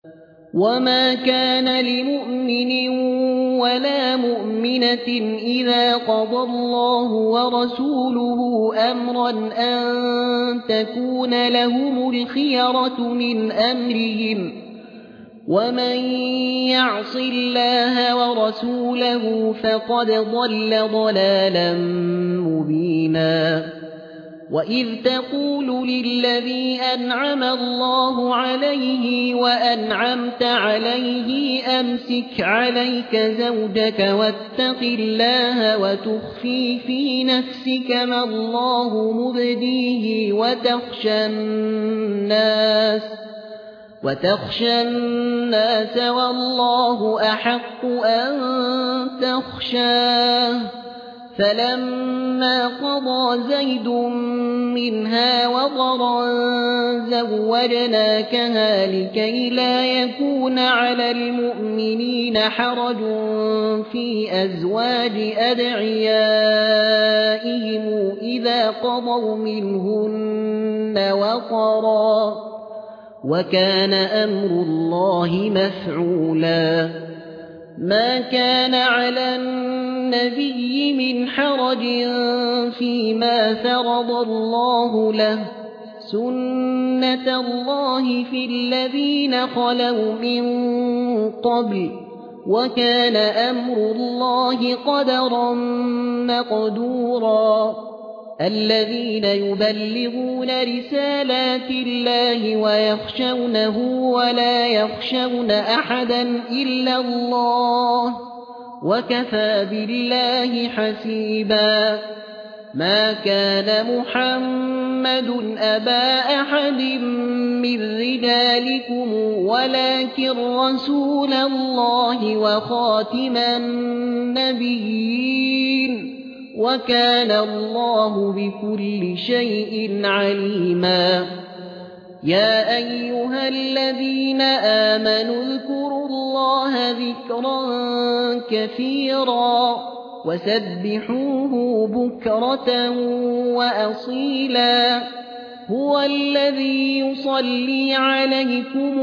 وما كان لمؤمن ولا مؤمنة إذا قضى الله ورسوله أمرا أن تكون لهم الخيرة من أمرهم ومن يعص الله ورسوله فقد ضل ضلالا مبينا وإذ تقول للذي أنعم الله عليه وأنعمت عليه أمسك عليك زوجك واتق الله وتخفي في نفسك ما الله مبديه وتخشى الناس والله أحق أن تخشاه فلما قضى زيد منها وطرا زوجناكها لكي لا يكون على المؤمنين حرج في أزواج أدعيائهم إذا قضوا منهن وطرا وكان أمر الله مفعولا ما كان على النبي من حرج فيما فرض الله له سنة الله في الذين خلوا من قبل وكان أمر الله قدرا مقدورا الذين يبلغون رسالات الله ويخشونه ولا يخشون أحدا إلا الله وكفى بالله حسيبا ما كان محمد أبا أحد من رجالكم ولكن رسول الله وخاتم النبيين وكان الله بكل شيء عليما يا أيها الذين آمنوا اذكروا الله ذكرا كثيرا وسبحوه بكرة وأصيلا هو الذي يصلي عليكم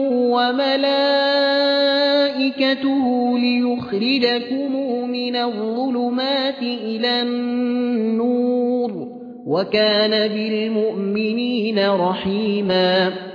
وملائكته ليخرجكم من الظلمات إلى النور وكان بالمؤمنين رحيما